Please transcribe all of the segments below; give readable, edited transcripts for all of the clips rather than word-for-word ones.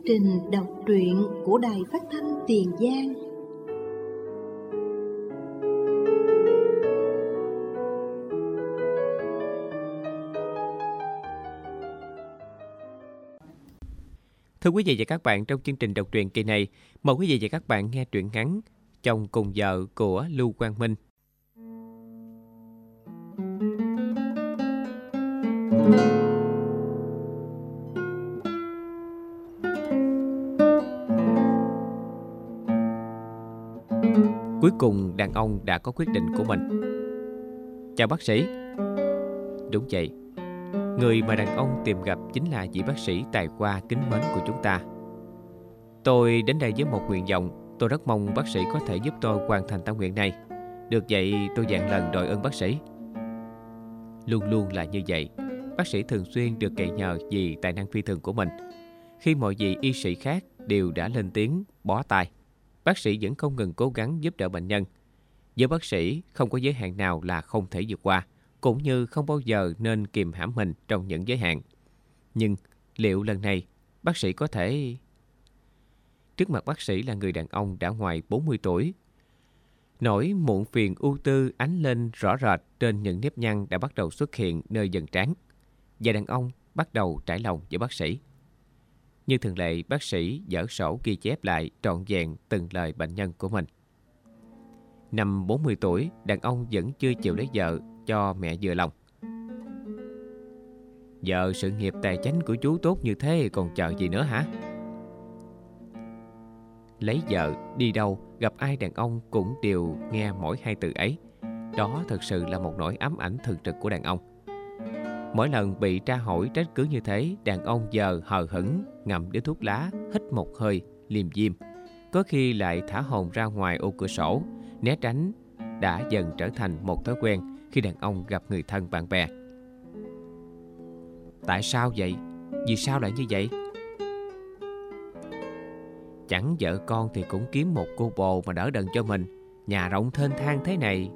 trình đọc truyện của Đài Phát thanh Tiền Giang. Thưa quý vị và các bạn, trong chương trình đọc truyện kỳ này, mời quý vị và các bạn nghe truyện ngắn Chồng Cùng Vợ của Lưu Quang Minh. Cuối cùng đàn ông đã có quyết định của mình. Chào bác sĩ. Đúng vậy, người mà đàn ông tìm gặp chính là vị bác sĩ tài hoa kính mến của chúng ta. Tôi đến đây với một nguyện vọng. Tôi rất mong bác sĩ có thể giúp tôi hoàn thành tâm nguyện này. Được vậy, tôi vạn lần đội ơn bác sĩ. Luôn luôn là như vậy. Bác sĩ thường xuyên được cậy nhờ vì tài năng phi thường của mình. Khi mọi vị y sĩ khác đều đã lên tiếng bó tay, bác sĩ vẫn không ngừng cố gắng giúp đỡ bệnh nhân. Với bác sĩ, không có giới hạn nào là không thể vượt qua, cũng như không bao giờ nên kìm hãm mình trong những giới hạn. Nhưng liệu lần này bác sĩ có thể... Trước mặt bác sĩ là người đàn ông đã ngoài 40 tuổi. Nỗi muộn phiền ưu tư ánh lên rõ rệt trên những nếp nhăn đã bắt đầu xuất hiện nơi dần trán. Và đàn ông bắt đầu trải lòng với bác sĩ. Như thường lệ, bác sĩ dở sổ ghi chép lại trọn vẹn từng lời bệnh nhân của mình. Năm 40 tuổi, đàn ông vẫn chưa chịu lấy vợ cho mẹ vừa lòng. Vợ sự nghiệp tài chánh của chú tốt như thế còn chờ gì nữa hả? Lấy vợ, đi đâu, gặp ai đàn ông cũng đều nghe mỗi hai từ ấy. Đó thật sự là một nỗi ám ảnh thường trực của đàn ông. Mỗi lần bị tra hỏi trách cứ như thế, đàn ông giờ hờ hững, ngậm điếu thuốc lá, hít một hơi, liêm diêm. Có khi lại thả hồn ra ngoài ô cửa sổ, né tránh đã dần trở thành một thói quen khi đàn ông gặp người thân bạn bè. Tại sao vậy? Vì sao lại như vậy? Chẳng vợ con thì cũng kiếm một cô bồ mà đỡ đần cho mình. Nhà rộng thênh thang thế này.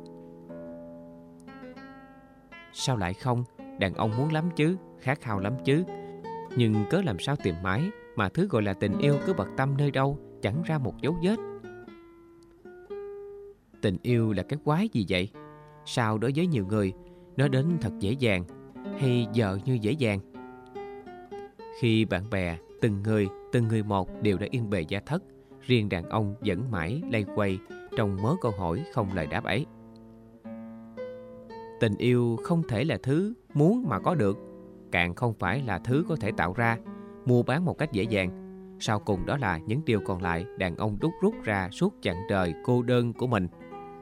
Sao lại không? Đàn ông muốn lắm chứ, khát khao lắm chứ. Nhưng cớ làm sao tìm mãi mà thứ gọi là tình yêu cứ bặt tâm nơi đâu, chẳng ra một dấu vết. Tình yêu là cái quái gì vậy? Sao đối với nhiều người nó đến thật dễ dàng, hay vợ như dễ dàng? Khi bạn bè từng người một đều đã yên bề gia thất, riêng đàn ông vẫn mãi lay quay trong mớ câu hỏi không lời đáp ấy. Tình yêu không thể là thứ muốn mà có được, càng không phải là thứ có thể tạo ra, mua bán một cách dễ dàng. Sau cùng đó là những điều còn lại đàn ông đúc rút ra suốt chặng đời cô đơn của mình.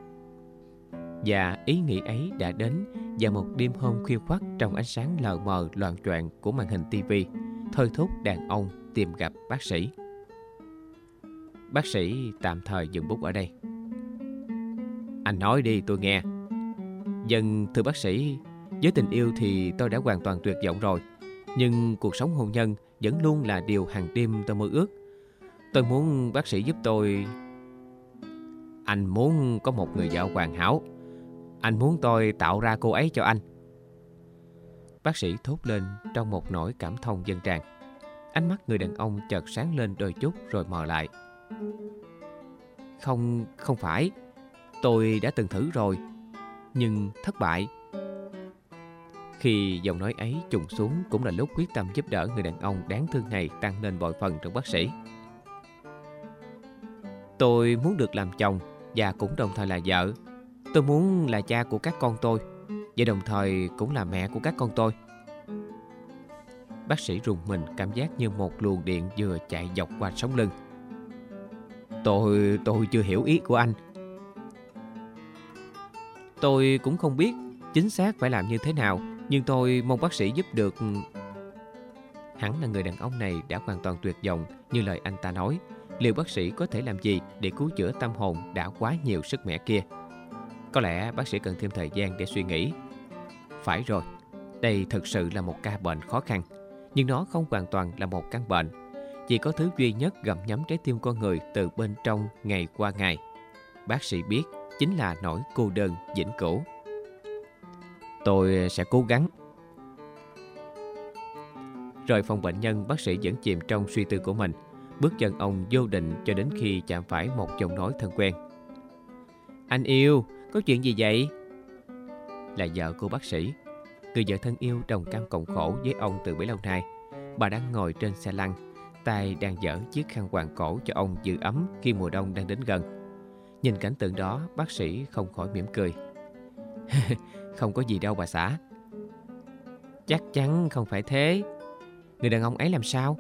Và ý nghĩ ấy đã đến vào một đêm hôm khuya khoắt trong ánh sáng lờ mờ loạng choạng của màn hình tivi, thôi thúc đàn ông tìm gặp bác sĩ. Bác sĩ tạm thời dừng bút ở đây. Anh nói đi tôi nghe. Vâng, thưa bác sĩ, với tình yêu thì tôi đã hoàn toàn tuyệt vọng rồi. Nhưng cuộc sống hôn nhân vẫn luôn là điều hàng đêm tôi mơ ước. Tôi muốn bác sĩ giúp tôi. Anh muốn có một người vợ hoàn hảo. Anh muốn tôi tạo ra cô ấy cho anh. Bác sĩ thốt lên trong một nỗi cảm thông dâng tràn. Ánh mắt người đàn ông chợt sáng lên đôi chút rồi mờ lại. Không phải. Tôi đã từng thử rồi, nhưng thất bại. Khi giọng nói ấy trùng xuống cũng là lúc quyết tâm giúp đỡ người đàn ông đáng thương này tăng lên bội phần trong bác sĩ. Tôi muốn được làm chồng và cũng đồng thời là vợ. Tôi muốn là cha của các con tôi và đồng thời cũng là mẹ của các con tôi. Bác sĩ rùng mình, cảm giác như một luồng điện vừa chạy dọc qua sống lưng. Tôi chưa hiểu ý của anh. Tôi cũng không biết chính xác phải làm như thế nào, nhưng tôi mong bác sĩ giúp được. Hẳn là người đàn ông này đã hoàn toàn tuyệt vọng như lời anh ta nói. Liệu bác sĩ có thể làm gì để cứu chữa tâm hồn đã quá nhiều sức mẻ kia? Có lẽ bác sĩ cần thêm thời gian để suy nghĩ. Phải rồi, đây thực sự là một ca bệnh khó khăn, nhưng nó không hoàn toàn là một căn bệnh. Chỉ có thứ duy nhất gặm nhấm trái tim con người từ bên trong ngày qua ngày. Bác sĩ biết chính là nỗi cô đơn vĩnh cửu. Tôi sẽ cố gắng. Rời phòng bệnh nhân, bác sĩ vẫn chìm trong suy tư của mình. Bước chân ông vô định cho đến khi chạm phải một giọng nói thân quen. Anh yêu, có chuyện gì vậy? Là vợ của bác sĩ, người vợ thân yêu đồng cam cộng khổ với ông từ bấy lâu nay. Bà đang ngồi trên xe lăn, tay đang giở chiếc khăn quàng cổ cho ông giữ ấm khi mùa đông đang đến gần. Nhìn cảnh tượng đó, bác sĩ không khỏi mỉm cười. Không có gì đâu bà xã. Chắc chắn không phải thế. Người đàn ông ấy làm sao?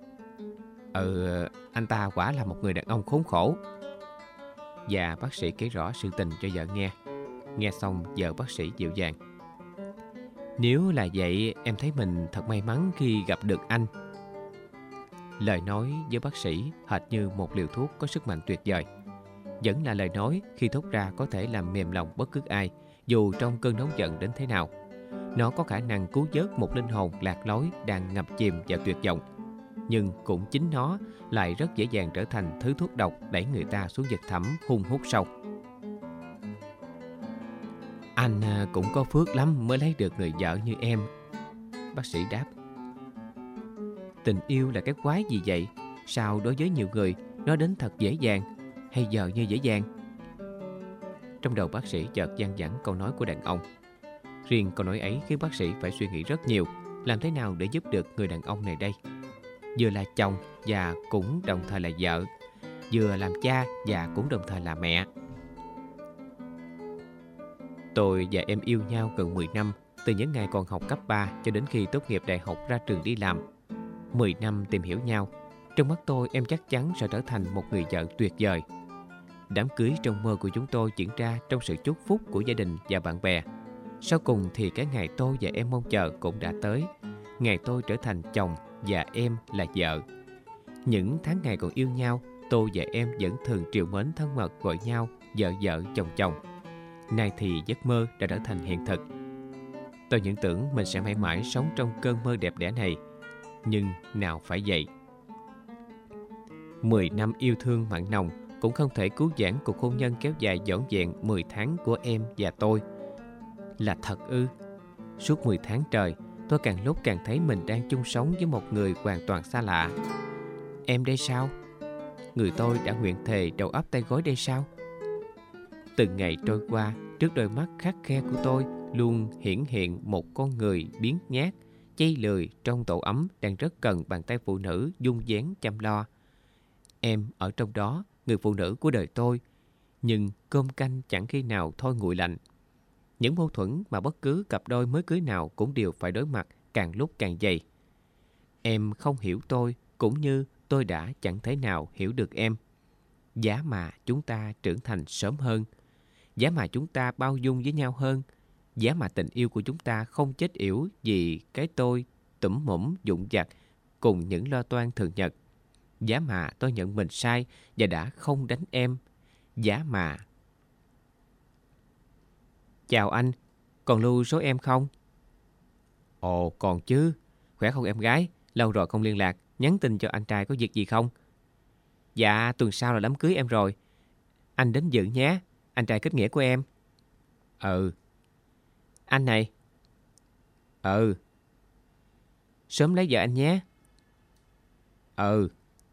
Anh ta quả là một người đàn ông khốn khổ. Và bác sĩ kể rõ sự tình cho vợ nghe. Nghe xong, vợ bác sĩ dịu dàng. Nếu là vậy, em thấy mình thật may mắn khi gặp được anh. Lời nói với bác sĩ hệt như một liều thuốc có sức mạnh tuyệt vời. Vẫn là lời nói khi thốt ra có thể làm mềm lòng bất cứ ai, dù trong cơn nóng giận đến thế nào. Nó có khả năng cứu vớt một linh hồn lạc lối đang ngập chìm vào tuyệt vọng. Nhưng cũng chính nó lại rất dễ dàng trở thành thứ thuốc độc đẩy người ta xuống vực thẳm hun hút sâu. Anh cũng có phước lắm mới lấy được người vợ như em, bác sĩ đáp. Tình yêu là cái quái gì vậy? Sao đối với nhiều người nó đến thật dễ dàng, hay giờ như dễ dàng? Trong đầu bác sĩ chợt văng vẳng câu nói của đàn ông. Riêng câu nói ấy khiến bác sĩ phải suy nghĩ rất nhiều. Làm thế nào để giúp được người đàn ông này đây? Vừa là chồng và cũng đồng thời là vợ, vừa làm cha và cũng đồng thời là mẹ. Tôi và em yêu nhau gần 10 năm, từ những ngày còn học cấp 3 cho đến khi tốt nghiệp đại học ra trường đi làm. 10 năm tìm hiểu nhau. Trong mắt tôi, em chắc chắn sẽ trở thành một người vợ tuyệt vời. Đám cưới trong mơ của chúng tôi diễn ra trong sự chúc phúc của gia đình và bạn bè. Sau cùng thì cái ngày tôi và em mong chờ cũng đã tới. Ngày tôi trở thành chồng và em là vợ. Những tháng ngày còn yêu nhau, tôi và em vẫn thường trìu mến thân mật gọi nhau vợ vợ chồng chồng. Nay thì giấc mơ đã trở thành hiện thực. Tôi những tưởng mình sẽ mãi mãi sống trong cơn mơ đẹp đẽ này. Nhưng nào phải vậy. 10 năm yêu thương mặn nồng cũng không thể cứu vãn cuộc hôn nhân kéo dài vỏn vẹn 10 tháng của em và tôi. Là thật ư? Suốt 10 tháng trời, tôi càng lúc càng thấy mình đang chung sống với một người hoàn toàn xa lạ. Em đây sao? Người tôi đã nguyện thề đầu ấp tay gối đây sao? Từng ngày trôi qua, trước đôi mắt khắt khe của tôi luôn hiển hiện một con người biếng nhác, chây lười trong tổ ấm đang rất cần bàn tay phụ nữ dung dáng chăm lo. Em ở trong đó, người phụ nữ của đời tôi, nhưng cơm canh chẳng khi nào thôi nguội lạnh. Những mâu thuẫn mà bất cứ cặp đôi mới cưới nào cũng đều phải đối mặt càng lúc càng dày. Em không hiểu tôi, cũng như tôi đã chẳng thể nào hiểu được em. Giá mà chúng ta trưởng thành sớm hơn, giá mà chúng ta bao dung với nhau hơn, giá mà tình yêu của chúng ta không chết yểu vì cái tôi tủm mủm dụng dặt cùng những lo toan thường nhật. Giá mà tôi nhận mình sai và đã không đánh em. Giá mà... Chào anh, còn lưu số em không? Ồ, còn chứ. Khỏe không em gái? Lâu rồi không liên lạc, nhắn tin cho anh trai có việc gì không? Dạ, tuần sau là đám cưới em rồi. Anh đến dự nhé, anh trai kết nghĩa của em. Ừ. Anh này. Ừ. Sớm lấy vợ anh nhé. Ừ.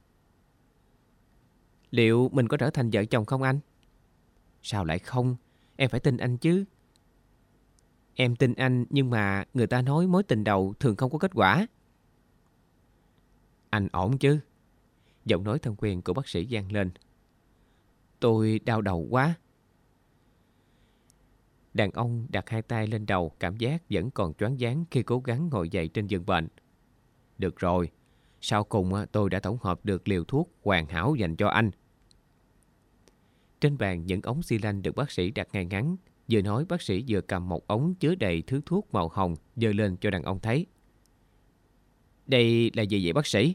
Liệu mình có trở thành vợ chồng không anh? Sao lại không? Em phải tin anh chứ. Em tin anh, nhưng mà người ta nói mối tình đầu thường không có kết quả. Anh ổn chứ? Giọng nói thân quen của bác sĩ vang lên. Tôi đau đầu quá. Đàn ông đặt hai tay lên đầu, cảm giác vẫn còn choáng váng khi cố gắng ngồi dậy trên giường bệnh. Được rồi, sau cùng tôi đã tổng hợp được liều thuốc hoàn hảo dành cho anh. Trên bàn những ống xi lanh được bác sĩ đặt ngay ngắn. Vừa nói, bác sĩ vừa cầm một ống chứa đầy thứ thuốc màu hồng giơ lên cho đàn ông thấy. Đây là gì vậy bác sĩ?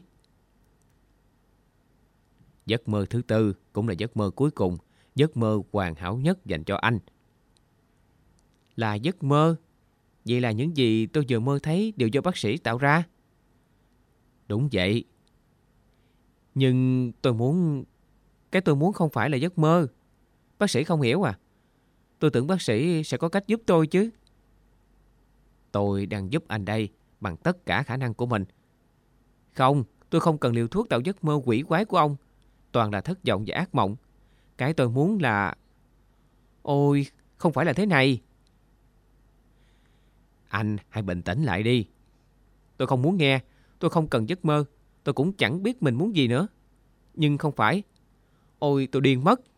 Giấc mơ thứ tư, cũng là giấc mơ cuối cùng, giấc mơ hoàn hảo nhất dành cho anh. Là giấc mơ? Vậy là những gì tôi vừa mơ thấy đều do bác sĩ tạo ra? Đúng vậy. Nhưng tôi muốn... Cái tôi muốn không phải là giấc mơ. Bác sĩ không hiểu à? Tôi tưởng bác sĩ sẽ có cách giúp tôi chứ. Tôi đang giúp anh đây bằng tất cả khả năng của mình. Không, Tôi không cần liều thuốc tạo giấc mơ quỷ quái của ông. Toàn là thất vọng và ác mộng. Cái tôi muốn là... Ôi, không phải là thế này. Anh hãy bình tĩnh lại đi. Tôi không muốn nghe. Tôi không cần giấc mơ. Tôi cũng chẳng biết mình muốn gì nữa. Nhưng không phải. Ôi, tôi điên mất.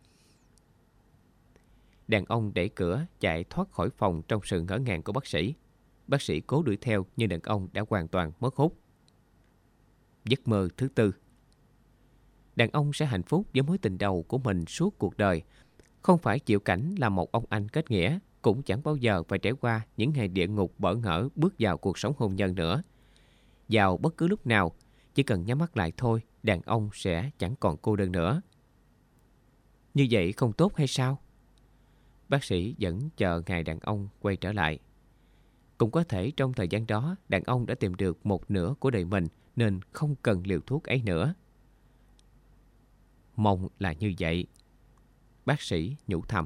Đàn ông đẩy cửa chạy thoát khỏi phòng trong sự ngỡ ngàng của bác sĩ. Bác sĩ cố đuổi theo nhưng đàn ông đã hoàn toàn mất hút. Giấc mơ thứ tư. Đàn ông sẽ hạnh phúc với mối tình đầu của mình suốt cuộc đời. Không phải chịu cảnh là một ông anh kết nghĩa, cũng chẳng bao giờ phải trải qua những ngày địa ngục bỡ ngỡ bước vào cuộc sống hôn nhân nữa. Vào bất cứ lúc nào, chỉ cần nhắm mắt lại thôi, đàn ông sẽ chẳng còn cô đơn nữa. Như vậy không tốt hay sao? Bác sĩ vẫn chờ ngày đàn ông quay trở lại. Cũng có thể trong thời gian đó, đàn ông đã tìm được một nửa của đời mình nên không cần liều thuốc ấy nữa. Mong là như vậy. Bác sĩ nhủ thầm.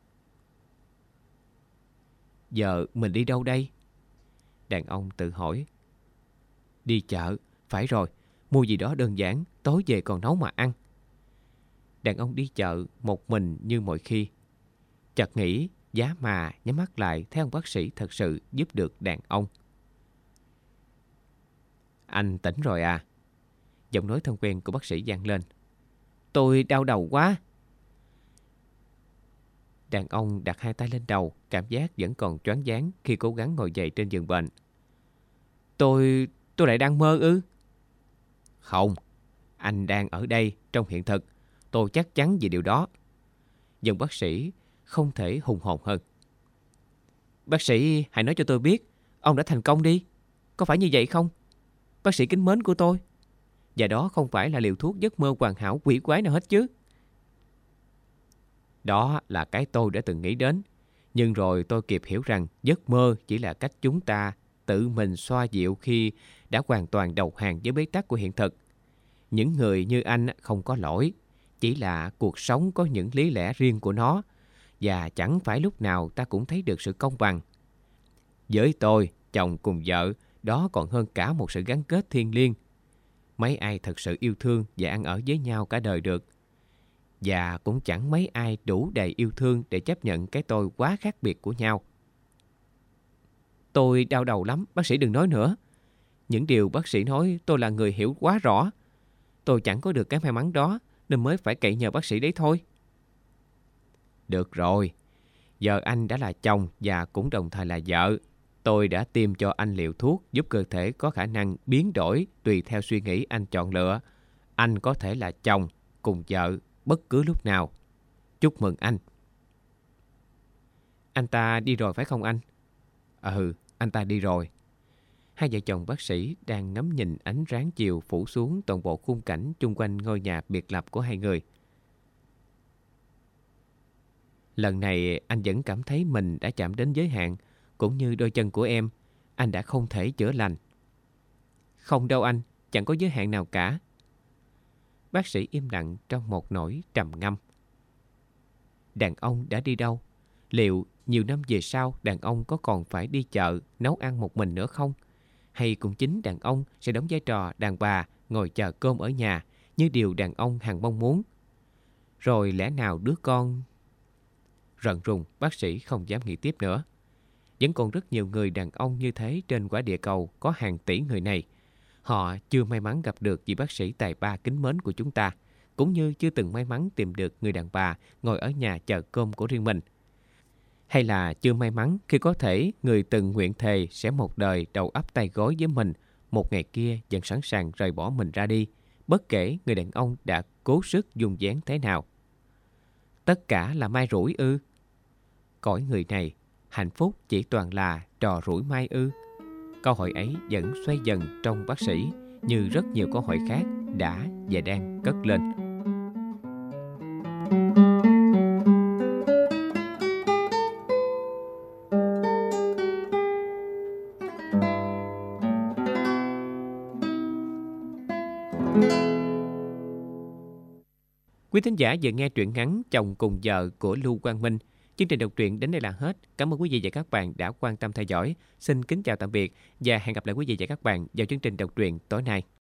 Giờ mình đi đâu đây? Đàn ông tự hỏi. Đi chợ, phải rồi, mua gì đó đơn giản, tối về còn nấu mà ăn. Đàn ông đi chợ một mình như mọi khi. Chợt nghĩ, giá mà nhắm mắt lại thấy ông bác sĩ thật sự giúp được đàn ông. Anh tỉnh rồi à? Giọng nói thân quen của bác sĩ vang lên. Tôi đau đầu quá. Đàn ông đặt hai tay lên đầu, cảm giác vẫn còn choáng váng khi cố gắng ngồi dậy trên giường bệnh. Tôi lại đang mơ ư? Không, anh đang ở đây trong hiện thực. Tôi chắc chắn về điều đó. Giọng bác sĩ không thể hùng hồn hơn. Bác sĩ hãy nói cho tôi biết, ông đã thành công đi. Có phải như vậy không? Bác sĩ kính mến của tôi. Và đó không phải là liều thuốc giấc mơ hoàn hảo quỷ quái nào hết chứ. Đó là cái tôi đã từng nghĩ đến. Nhưng rồi tôi kịp hiểu rằng giấc mơ chỉ là cách chúng ta tự mình xoa dịu khi đã hoàn toàn đầu hàng với bế tắc của hiện thực. Những người như anh không có lỗi. Chỉ là cuộc sống có những lý lẽ riêng của nó. Và chẳng phải lúc nào ta cũng thấy được sự công bằng. Với tôi, chồng cùng vợ, đó còn hơn cả một sự gắn kết thiêng liêng. Mấy ai thật sự yêu thương và ăn ở với nhau cả đời được. Và cũng chẳng mấy ai đủ đầy yêu thương để chấp nhận cái tôi quá khác biệt của nhau. Tôi đau đầu lắm, bác sĩ đừng nói nữa. Những điều bác sĩ nói tôi là người hiểu quá rõ. Tôi chẳng có được cái may mắn đó nên mới phải cậy nhờ bác sĩ đấy thôi. Được rồi, giờ anh đã là chồng và cũng đồng thời là vợ. Tôi đã tiêm cho anh liều thuốc giúp cơ thể có khả năng biến đổi tùy theo suy nghĩ anh chọn lựa. Anh có thể là chồng cùng vợ bất cứ lúc nào. Chúc mừng anh. Anh ta đi rồi phải không anh? Ừ, anh ta đi rồi. Hai vợ chồng bác sĩ đang ngắm nhìn ánh ráng chiều phủ xuống toàn bộ khung cảnh chung quanh ngôi nhà biệt lập của hai người. Lần này anh vẫn cảm thấy mình đã chạm đến giới hạn, cũng như đôi chân của em, anh đã không thể chữa lành. Không đâu anh, chẳng có giới hạn nào cả. Bác sĩ im lặng trong một nỗi trầm ngâm. Đàn ông đã đi đâu? Liệu nhiều năm về sau đàn ông có còn phải đi chợ, nấu ăn một mình nữa không? Hay cũng chính đàn ông sẽ đóng vai trò đàn bà ngồi chờ cơm ở nhà như điều đàn ông hằng mong muốn? Rồi lẽ nào đứa con... Rần rùng, bác sĩ không dám nghĩ tiếp nữa. Vẫn còn rất nhiều người đàn ông như thế trên quả địa cầu, có hàng tỷ người này. Họ chưa may mắn gặp được vị bác sĩ tài ba kính mến của chúng ta, cũng như chưa từng may mắn tìm được người đàn bà ngồi ở nhà chờ cơm của riêng mình. Hay là chưa may mắn khi có thể người từng nguyện thề sẽ một đời đầu ấp tay gối với mình, một ngày kia vẫn sẵn sàng rời bỏ mình ra đi, bất kể người đàn ông đã cố sức dung dáng thế nào. Tất cả là may rủi ư? Cõi người này, hạnh phúc chỉ toàn là trò rủi may ư? Câu hỏi ấy vẫn xoay dần trong bác sĩ như rất nhiều câu hỏi khác đã và đang cất lên. Quý thính giả vừa nghe truyện ngắn Chồng cùng vợ của Lưu Quang Minh. Chương trình đọc truyện đến đây là hết. Cảm ơn quý vị và các bạn đã quan tâm theo dõi. Xin kính chào tạm biệt và hẹn gặp lại quý vị và các bạn vào chương trình đọc truyện tối nay.